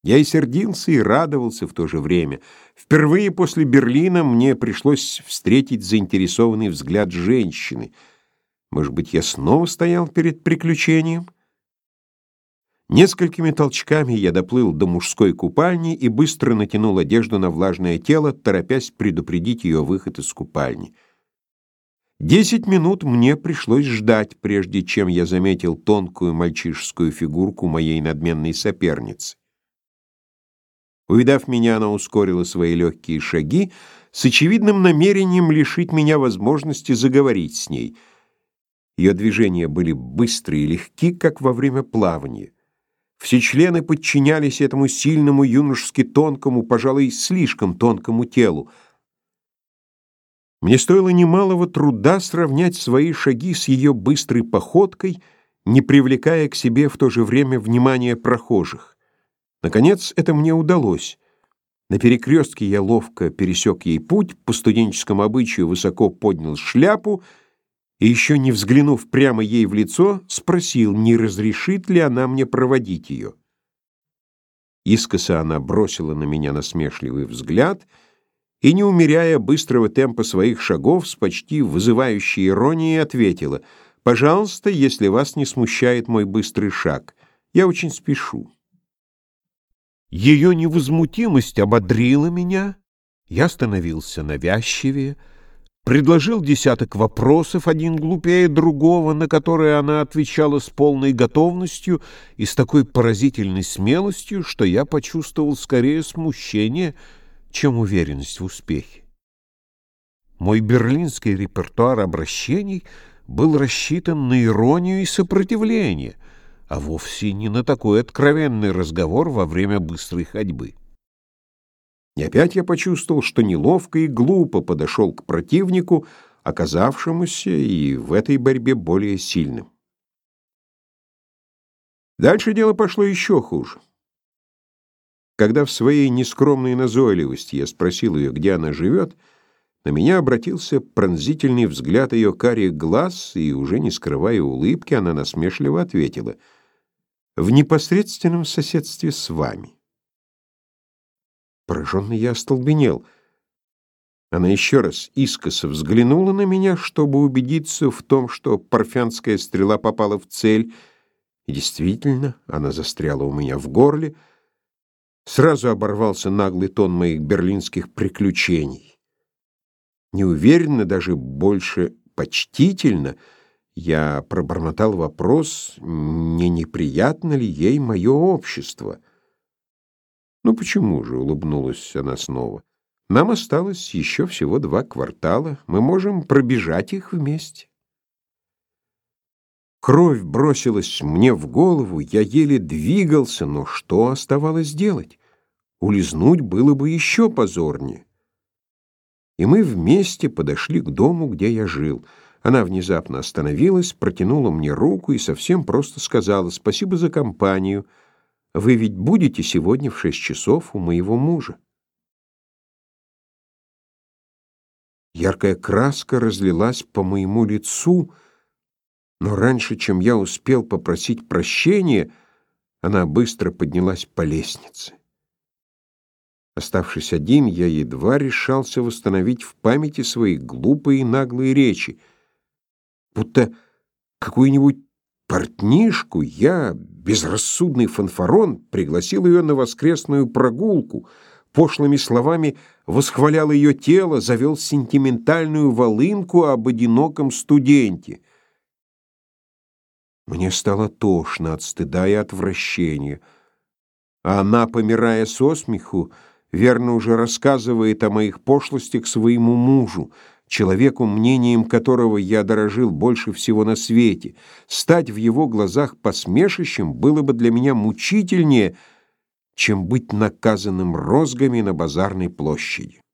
Я и сердился, и радовался в то же время. Впервые после Берлина мне пришлось встретить заинтересованный взгляд женщины. Может быть, я снова стоял перед приключением? Несколькими толчками я доплыл до мужской купальни и быстро натянул одежду на влажное тело, торопясь предупредить ее выход из купальни. 10 минут мне пришлось ждать, прежде чем я заметил тонкую мальчишескую фигурку моей надменной соперницы. Увидав меня, она ускорила свои легкие шаги с очевидным намерением лишить меня возможности заговорить с ней. Ее движения были быстрые и легки, как во время плавания. Все члены подчинялись этому сильному, юношески тонкому, пожалуй, слишком тонкому телу. Мне стоило немалого труда сравнять свои шаги с ее быстрой походкой, не привлекая к себе в то же время внимания прохожих. Наконец, это мне удалось. На перекрестке я ловко пересек ей путь, по студенческому обычаю высоко поднял шляпу и, еще не взглянув прямо ей в лицо, спросил, не разрешит ли она мне проводить ее. Искоса она бросила на меня насмешливый взгляд и, не умеряя быстрого темпа своих шагов, с почти вызывающей иронией ответила: «Пожалуйста, если вас не смущает мой быстрый шаг, я очень спешу». Ее невозмутимость ободрила меня, я становился навязчивее, предложил десяток вопросов, один глупее другого, на которые она отвечала с полной готовностью и с такой поразительной смелостью, что я почувствовал скорее смущение, чем уверенность в успехе. Мой берлинский репертуар обращений был рассчитан на иронию и сопротивление, а вовсе не на такой откровенный разговор во время быстрой ходьбы. И опять я почувствовал, что неловко и глупо подошел к противнику, оказавшемуся и в этой борьбе более сильным. Дальше дело пошло еще хуже. Когда в своей нескромной назойливости я спросил ее, где она живет, на меня обратился пронзительный взгляд ее карих глаз, и, уже не скрывая улыбки, она насмешливо ответила: «В непосредственном соседстве с вами». Пораженный я остолбенел. Она еще раз искоса взглянула на меня, чтобы убедиться в том, что парфянская стрела попала в цель, и действительно, она застряла у меня в горле. Сразу оборвался наглый тон моих берлинских приключений. Неуверенно, даже больше почтительно, я пробормотал вопрос, не неприятно ли ей мое общество. «Ну почему же?» — улыбнулась она снова. «Нам осталось еще всего 2 квартала. Мы можем пробежать их вместе». Кровь бросилась мне в голову, я еле двигался, но что оставалось делать? Улизнуть было бы еще позорнее. И мы вместе подошли к дому, где я жил. Она внезапно остановилась, протянула мне руку и совсем просто сказала: «Спасибо за компанию. Вы ведь будете сегодня в 6 часов у моего мужа». Яркая краска разлилась по моему лицу, но раньше, чем я успел попросить прощения, она быстро поднялась по лестнице. Оставшись один, я едва решался восстановить в памяти свои глупые и наглые речи. Будто какую-нибудь портнишку я, безрассудный фанфарон, пригласил ее на воскресную прогулку, пошлыми словами восхвалял ее тело, завел сентиментальную волынку об одиноком студенте. Мне стало тошно от стыда и отвращения, а она, помирая со смеху, верно уже рассказывает о моих пошлостях своему мужу, человеку, мнением которого я дорожил больше всего на свете. Стать в его глазах посмешищем было бы для меня мучительнее, чем быть наказанным розгами на базарной площади.